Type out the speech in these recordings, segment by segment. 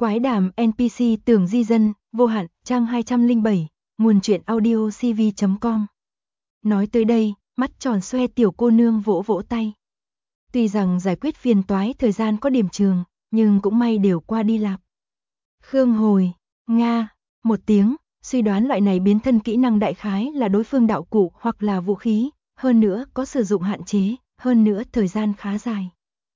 Quái đàm NPC tưởng di dân, vô hạn, trang 207, nguồn truyện audio cv.com. Nói tới đây, mắt tròn xoe tiểu cô nương vỗ vỗ tay. Tuy rằng giải quyết phiền toái thời gian có điểm trường, nhưng cũng may đều qua đi lạc. Khương hồi, Nga, một tiếng, suy đoán loại này biến thân kỹ năng đại khái là đối phương đạo cụ hoặc là vũ khí, hơn nữa có sử dụng hạn chế, hơn nữa thời gian khá dài.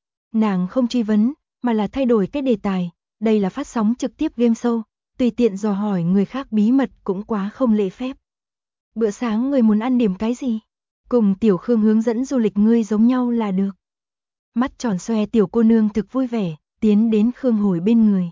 Nàng không truy vấn, mà là thay đổi cái đề tài, đây là phát sóng trực tiếp game show, tùy tiện dò hỏi người khác bí mật cũng quá không lễ phép. Bữa sáng người muốn ăn điểm cái gì? Cùng tiểu Khương hướng dẫn du lịch ngươi giống nhau là được. Mắt tròn xoe tiểu cô nương thực vui vẻ, tiến đến Khương hồi bên người.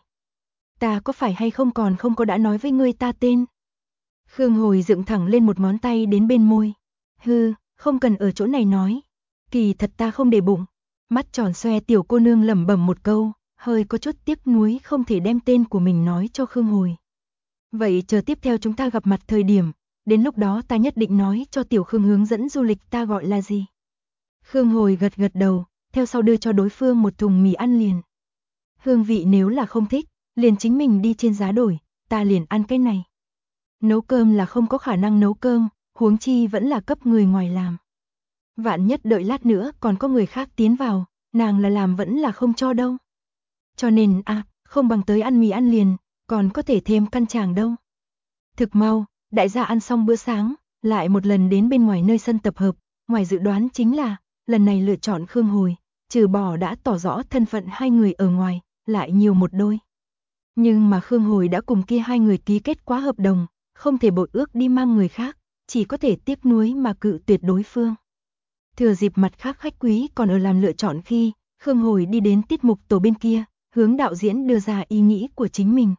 Ta có phải hay không còn không có đã nói với ngươi ta tên? Khương hồi dựng thẳng lên một ngón tay đến bên môi. Hư, không cần ở chỗ này nói. Kỳ thật ta không để bụng. Mắt tròn xoe tiểu cô nương lẩm bẩm một câu, hơi có chút tiếc nuối không thể đem tên của mình nói cho Khương hồi. Vậy chờ tiếp theo chúng ta gặp mặt thời điểm, đến lúc đó ta nhất định nói cho tiểu Khương hướng dẫn du lịch ta gọi là gì. Khương hồi gật gật đầu, theo sau đưa cho đối phương một thùng mì ăn liền. Hương vị nếu là không thích, liền chính mình đi trên giá đổi, ta liền ăn cái này. Nấu cơm là không có khả năng nấu cơm, huống chi vẫn là cấp người ngoài làm. Vạn nhất đợi lát nữa còn có người khác tiến vào, nàng là làm vẫn là không cho đâu. Cho nên không bằng tới ăn mì ăn liền, còn có thể thêm căn tràng đâu. Thực mau, đại gia ăn xong bữa sáng, lại một lần đến bên ngoài nơi sân tập hợp, ngoài dự đoán chính là, lần này lựa chọn Khương hồi, trừ bỏ đã tỏ rõ thân phận hai người ở ngoài, lại nhiều một đôi. Nhưng mà Khương hồi đã cùng kia hai người ký kết quá hợp đồng, không thể bội ước đi mang người khác, chỉ có thể tiếc nuối mà cự tuyệt đối phương. Thừa dịp mặt khác khách quý còn ở làm lựa chọn khi, Khương hồi đi đến tiết mục tổ bên kia, hướng đạo diễn đưa ra ý nghĩ của chính mình.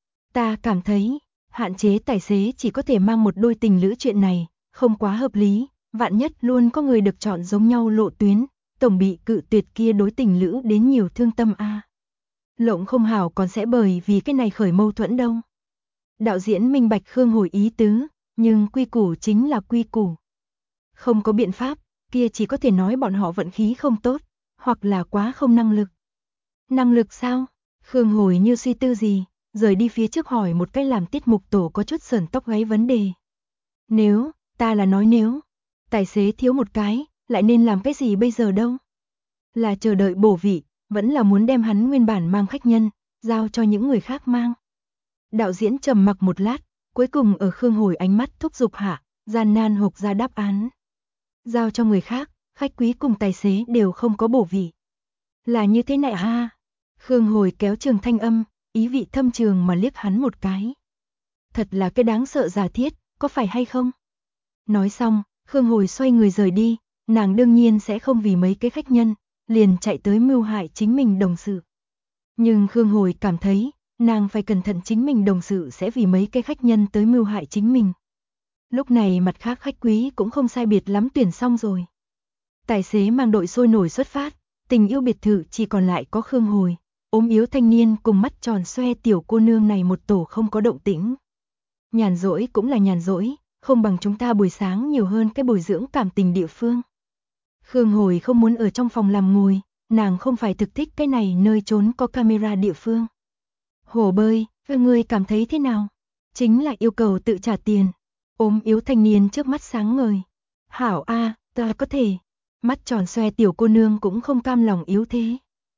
Ta cảm thấy, hạn chế tài xế chỉ có thể mang một đôi tình lữ chuyện này, không quá hợp lý, vạn nhất luôn có người được chọn giống nhau lộ tuyến, tổng bị cự tuyệt kia đối tình lữ đến nhiều thương tâm Lộng không hảo còn sẽ bởi vì cái này khởi mâu thuẫn đâu. Đạo diễn minh bạch Khương hồi ý tứ, nhưng quy củ chính là quy củ. Không có biện pháp, kia chỉ có thể nói bọn họ vận khí không tốt, hoặc là quá không năng lực. Năng lực sao? Khương hồi như suy tư gì, rời đi phía trước hỏi một cái làm tiết mục tổ có chút sởn tóc gáy vấn đề. Nếu, ta là nói nếu, tài xế thiếu một cái, lại nên làm cái gì bây giờ đâu? Là chờ đợi bổ vị, vẫn là muốn đem hắn nguyên bản mang khách nhân, giao cho những người khác mang. Đạo diễn trầm mặc một lát, cuối cùng ở Khương hồi ánh mắt thúc giục hạ, gian nan hộc ra đáp án. Giao cho người khác, khách quý cùng tài xế đều không có bổ vị. Là như thế này Khương hồi kéo trường thanh âm, ý vị thâm trường mà liếc hắn một cái. Thật là cái đáng sợ giả thiết, có phải hay không? Nói xong, Khương hồi xoay người rời đi, nàng đương nhiên sẽ không vì mấy cái khách nhân, liền chạy tới mưu hại chính mình đồng sự. Nhưng Khương hồi cảm thấy, nàng phải cẩn thận chính mình đồng sự sẽ vì mấy cái khách nhân tới mưu hại chính mình. Lúc này mặt khác khách quý cũng không sai biệt lắm tuyển xong rồi. Tài xế mang đội sôi nổi xuất phát, tình yêu biệt thự chỉ còn lại có Khương hồi, ốm yếu thanh niên cùng mắt tròn xoe tiểu cô nương này một tổ không có động tĩnh. Nhàn rỗi cũng là nhàn rỗi, không bằng chúng ta buổi sáng nhiều hơn cái bồi dưỡng cảm tình địa phương. Khương hồi không muốn ở trong phòng làm ngồi, nàng không phải thực thích cái này nơi trốn có camera địa phương. Hồ bơi, ngươi cảm thấy thế nào? Chính là yêu cầu tự trả tiền. Ốm yếu thanh niên trước mắt sáng ngời. Hảo ta có thể. Mắt tròn xoe tiểu cô nương cũng không cam lòng yếu thế.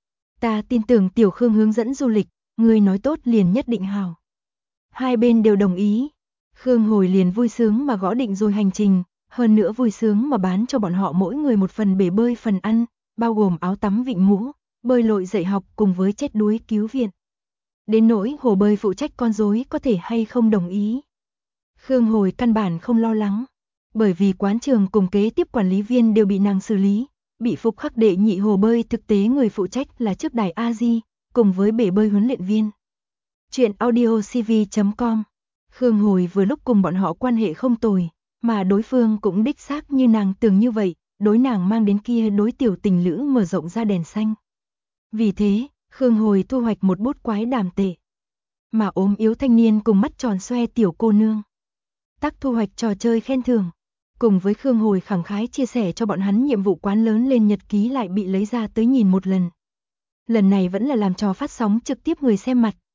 Ta tin tưởng tiểu Khương hướng dẫn du lịch, ngươi nói tốt liền nhất định hảo. Hai bên đều đồng ý. Khương hồi liền vui sướng mà gõ định rồi hành trình, hơn nữa vui sướng mà bán cho bọn họ mỗi người một phần bể bơi phần ăn, bao gồm áo tắm vịnh mũ, bơi lội dạy học cùng với chết đuối cứu viện. Đến nỗi hồ bơi phụ trách con rối có thể hay không đồng ý. Khương hồi căn bản không lo lắng, bởi vì quán trường cùng kế tiếp quản lý viên đều bị nàng xử lý, bị phục khắc đệ nhị hồ bơi thực tế người phụ trách là trước đài A-di, cùng với bể bơi huấn luyện viên. Chuyện audio cv.com. Khương hồi vừa lúc cùng bọn họ quan hệ không tồi, mà đối phương cũng đích xác như nàng tưởng như vậy, đối nàng mang đến kia đối tiểu tình lữ mở rộng ra đèn xanh. Vì thế, Khương hồi thu hoạch một bút quái đàm tệ. Mà ốm yếu thanh niên cùng mắt tròn xoe tiểu cô nương tắc thu hoạch trò chơi khen thưởng. Cùng với Khương hồi khẳng khái chia sẻ cho bọn hắn nhiệm vụ quán lớn lên nhật ký lại bị lấy ra tới nhìn một lần. Lần này vẫn là làm trò phát sóng trực tiếp người xem mặt,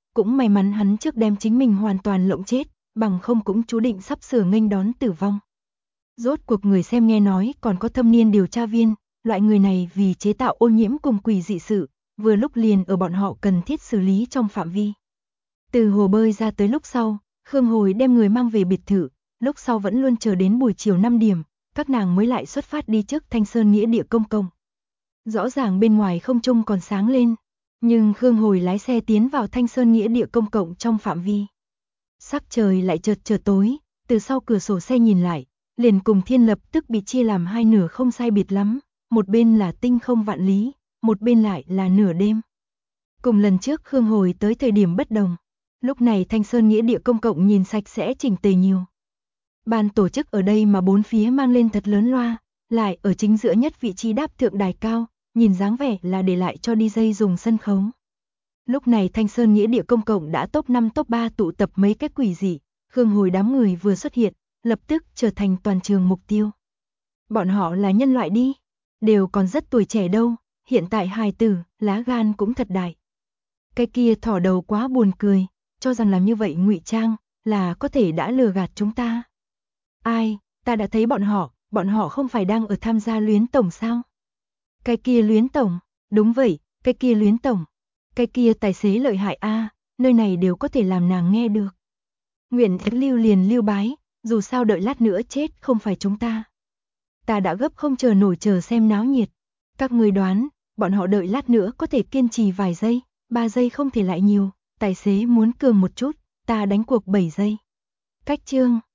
cũng may mắn hắn trước đem chính mình hoàn toàn lộng chết, bằng không cũng chú định sắp sửa nghênh đón tử vong. Rốt cuộc người xem nghe nói còn có thâm niên điều tra viên, loại người này vì chế tạo ô nhiễm cùng quỷ dị sự, vừa lúc liền ở bọn họ cần thiết xử lý trong phạm vi. Từ hồ bơi ra tới lúc sau, Khương Hồi đem người mang về biệt thự, lúc sau vẫn luôn chờ đến buổi chiều 5 điểm, các nàng mới lại xuất phát đi trước Thanh Sơn nghĩa địa công cộng. Rõ ràng bên ngoài không trung còn sáng lên, nhưng Khương Hồi lái xe tiến vào Thanh Sơn nghĩa địa công cộng trong phạm vi. Sắc trời lại chợt tối, từ sau cửa sổ xe nhìn lại, liền cùng thiên lập tức bị chia làm hai nửa không sai biệt lắm, một bên là tinh không vạn lý, một bên lại là nửa đêm. Cùng lần trước Khương Hồi tới thời điểm bất đồng, lúc này Thanh Sơn nghĩa địa công cộng nhìn sạch sẽ chỉnh tề nhiều. Ban tổ chức ở đây mà bốn phía mang lên thật lớn loa, lại ở chính giữa nhất vị trí đáp thượng đài cao, nhìn dáng vẻ là để lại cho DJ dùng sân khấu. Lúc này Thanh Sơn nghĩa địa công cộng đã top 5 top 3 tụ tập mấy cái quỷ dị, Khương Hồi đám người vừa xuất hiện, lập tức trở thành toàn trường mục tiêu. Bọn họ là nhân loại đi, đều còn rất tuổi trẻ đâu, hiện tại hài tử, lá gan cũng thật đại. Cái kia thỏ đầu quá buồn cười, cho rằng làm như vậy ngụy trang, là có thể đã lừa gạt chúng ta. Ai, ta đã thấy bọn họ không phải đang ở tham gia luyến tổng sao? Cái kia luyến tổng, đúng vậy, cái kia luyến tổng. Cái kia tài xế lợi hại a, nơi này đều có thể làm nàng nghe được. Nguyện lưu liền lưu bái, dù sao đợi lát nữa chết không phải chúng ta. Ta đã gấp không chờ nổi chờ xem náo nhiệt. Các người đoán, bọn họ đợi lát nữa có thể kiên trì vài giây, 3 giây không thể lại nhiều, tài xế muốn cường một chút, ta đánh cuộc 7 giây. Cách chương